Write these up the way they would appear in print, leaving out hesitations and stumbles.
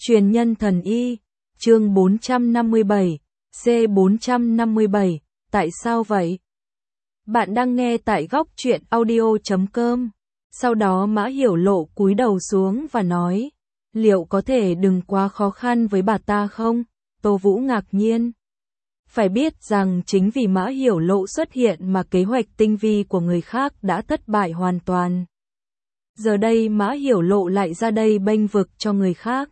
Truyền nhân thần y, chương 457, C457, tại sao vậy? Bạn đang nghe tại góc truyện audio.com. Sau đó Mã Hiểu Lộ cúi đầu xuống và nói, liệu có thể đừng quá khó khăn với bà ta không? Tô Vũ ngạc nhiên. Phải biết rằng chính vì Mã Hiểu Lộ xuất hiện mà kế hoạch tinh vi của người khác đã thất bại hoàn toàn. Giờ đây Mã Hiểu Lộ lại ra đây bênh vực cho người khác.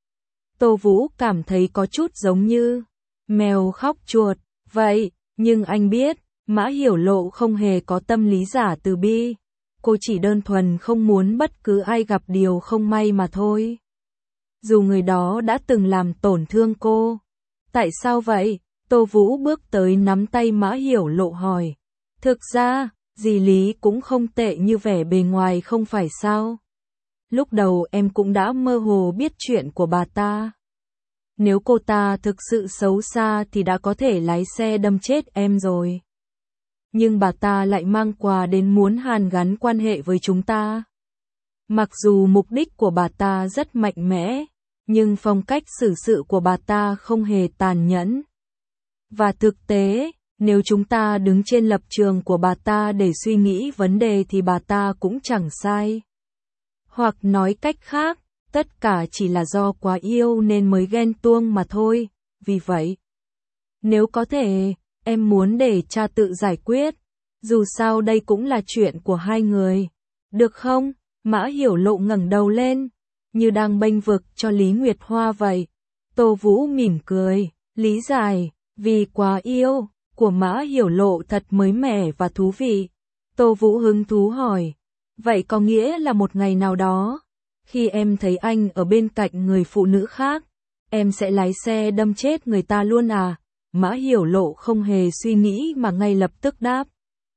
Tô Vũ cảm thấy có chút giống như mèo khóc chuột, vậy, nhưng anh biết, Mã Hiểu Lộ không hề có tâm lý giả từ bi. Cô chỉ đơn thuần không muốn bất cứ ai gặp điều không may mà thôi. Dù người đó đã từng làm tổn thương cô. Tại sao vậy? Tô Vũ bước tới nắm tay Mã Hiểu Lộ hỏi. Thực ra, dì Lý cũng không tệ như vẻ bề ngoài không phải sao? Lúc đầu em cũng đã mơ hồ biết chuyện của bà ta. Nếu cô ta thực sự xấu xa thì đã có thể lái xe đâm chết em rồi. Nhưng bà ta lại mang quà đến muốn hàn gắn quan hệ với chúng ta. Mặc dù mục đích của bà ta rất mạnh mẽ, nhưng phong cách xử sự của bà ta không hề tàn nhẫn. Và thực tế, nếu chúng ta đứng trên lập trường của bà ta để suy nghĩ vấn đề thì bà ta cũng chẳng sai. Hoặc nói cách khác, tất cả chỉ là do quá yêu nên mới ghen tuông mà thôi, vì vậy. Nếu có thể, em muốn để cha tự giải quyết, dù sao đây cũng là chuyện của hai người. Được không? Mã Hiểu Lộ ngẩng đầu lên, như đang bênh vực cho Lý Nguyệt Hoa vậy. Tô Vũ mỉm cười, lý giải, vì quá yêu, của Mã Hiểu Lộ thật mới mẻ và thú vị. Tô Vũ hứng thú hỏi, vậy có nghĩa là một ngày nào đó, khi em thấy anh ở bên cạnh người phụ nữ khác, em sẽ lái xe đâm chết người ta luôn à? Mã Hiểu Lộ không hề suy nghĩ mà ngay lập tức đáp.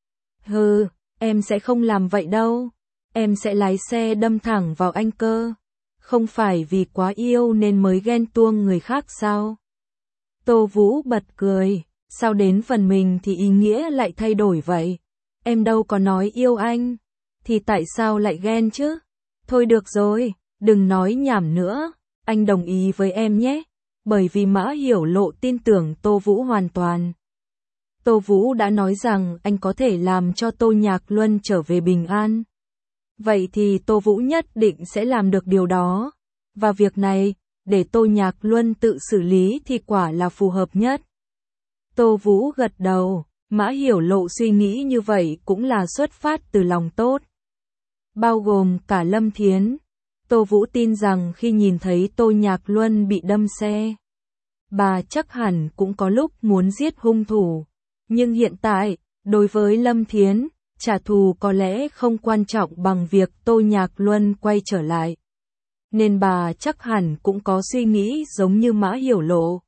Hừ, em sẽ không làm vậy đâu. Em sẽ lái xe đâm thẳng vào anh cơ. Không phải vì quá yêu nên mới ghen tuông người khác sao? Tô Vũ bật cười, sao đến phần mình thì ý nghĩa lại thay đổi vậy? Em đâu có nói yêu anh, thì tại sao lại ghen chứ? Thôi được rồi, đừng nói nhảm nữa, anh đồng ý với em nhé. Bởi vì Mã Hiểu Lộ tin tưởng Tô Vũ hoàn toàn. Tô Vũ đã nói rằng anh có thể làm cho Tô Nhạc Luân trở về bình an. Vậy thì Tô Vũ nhất định sẽ làm được điều đó. Và việc này, để Tô Nhạc Luân tự xử lý thì quả là phù hợp nhất. Tô Vũ gật đầu, Mã Hiểu Lộ suy nghĩ như vậy cũng là xuất phát từ lòng tốt. Bao gồm cả Lâm Thiến. Tô Vũ tin rằng khi nhìn thấy Tô Nhạc Luân bị đâm xe, bà chắc hẳn cũng có lúc muốn giết hung thủ. Nhưng hiện tại, đối với Lâm Thiến, trả thù có lẽ không quan trọng bằng việc Tô Nhạc Luân quay trở lại. Nên bà chắc hẳn cũng có suy nghĩ giống như Mã Hiểu Lộ.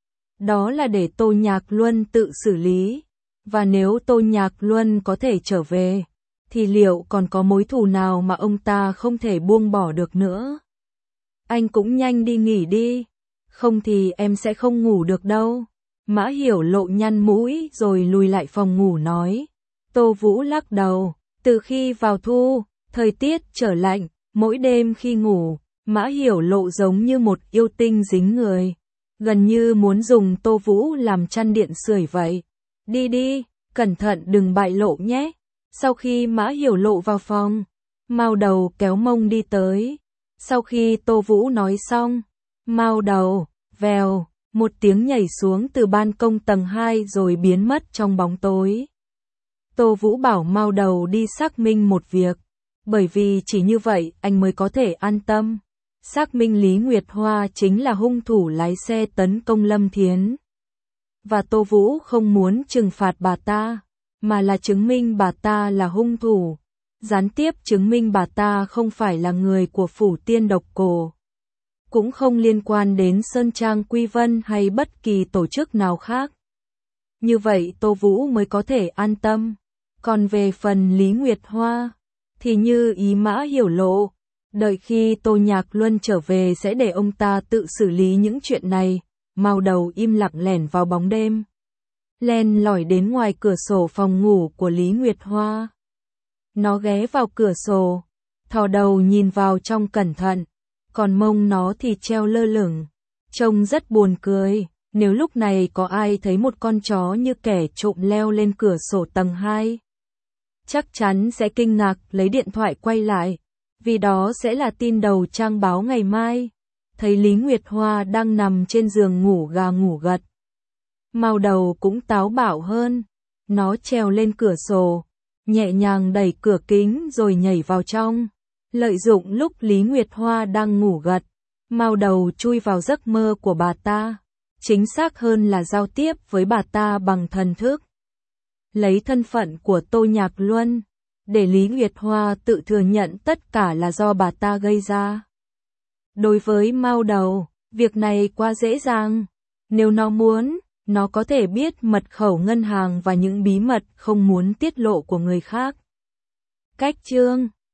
Đó là để Tô Nhạc Luân tự xử lý. Và nếu Tô Nhạc Luân có thể trở về, thì liệu còn có mối thù nào mà ông ta không thể buông bỏ được nữa? Anh cũng nhanh đi nghỉ đi, không thì em sẽ không ngủ được đâu. Mã Hiểu Lộ nhăn mũi rồi lùi lại phòng ngủ nói. Tô Vũ lắc đầu, từ khi vào thu, thời tiết trở lạnh, mỗi đêm khi ngủ, Mã Hiểu Lộ giống như một yêu tinh dính người, gần như muốn dùng Tô Vũ làm chăn điện sưởi vậy. Đi đi, cẩn thận đừng bại lộ nhé. Sau khi Mã Hiểu Lộ vào phòng, Mao Đầu kéo mông đi tới. Sau khi Tô Vũ nói xong, Mao Đầu, vèo, một tiếng nhảy xuống từ ban công tầng 2 rồi biến mất trong bóng tối. Tô Vũ bảo Mao Đầu đi xác minh một việc, bởi vì chỉ như vậy anh mới có thể an tâm. Xác minh Lý Nguyệt Hoa chính là hung thủ lái xe tấn công Lâm Thiến. Và Tô Vũ không muốn trừng phạt bà ta, mà là chứng minh bà ta là hung thủ. Gián tiếp chứng minh bà ta không phải là người của Phủ Tiên Độc Cổ. Cũng không liên quan đến Sơn Trang Quy Vân hay bất kỳ tổ chức nào khác. Như vậy Tô Vũ mới có thể an tâm. Còn về phần Lý Nguyệt Hoa, thì như ý Mã Hiểu Lộ, đợi khi Tô Nhạc Luân trở về sẽ để ông ta tự xử lý những chuyện này. Mao Đầu im lặng lẻn vào bóng đêm, len lỏi đến ngoài cửa sổ phòng ngủ của Lý Nguyệt Hoa. Nó ghé vào cửa sổ, thò đầu nhìn vào trong cẩn thận. còn mông nó thì treo lơ lửng, trông rất buồn cười. Nếu lúc này có ai thấy một con chó như kẻ trộm leo lên cửa sổ tầng 2, chắc chắn sẽ kinh ngạc lấy điện thoại quay lại, vì đó sẽ là tin đầu trang báo ngày mai. Thấy Lý Nguyệt Hoa đang nằm trên giường ngủ gà ngủ gật. Mao đầu cũng táo bạo hơn, nó trèo lên cửa sổ, nhẹ nhàng đẩy cửa kính rồi nhảy vào trong. Lợi dụng lúc Lý Nguyệt Hoa đang ngủ gật, Mao đầu chui vào giấc mơ của bà ta, chính xác hơn là giao tiếp với bà ta bằng thần thức. Lấy thân phận của Tô Nhạc Luân, để Lý Nguyệt Hoa tự thừa nhận tất cả là do bà ta gây ra. Đối với Mao đầu, việc này quá dễ dàng. Nếu nó muốn, nó có thể biết mật khẩu ngân hàng và những bí mật không muốn tiết lộ của người khác. Cách chương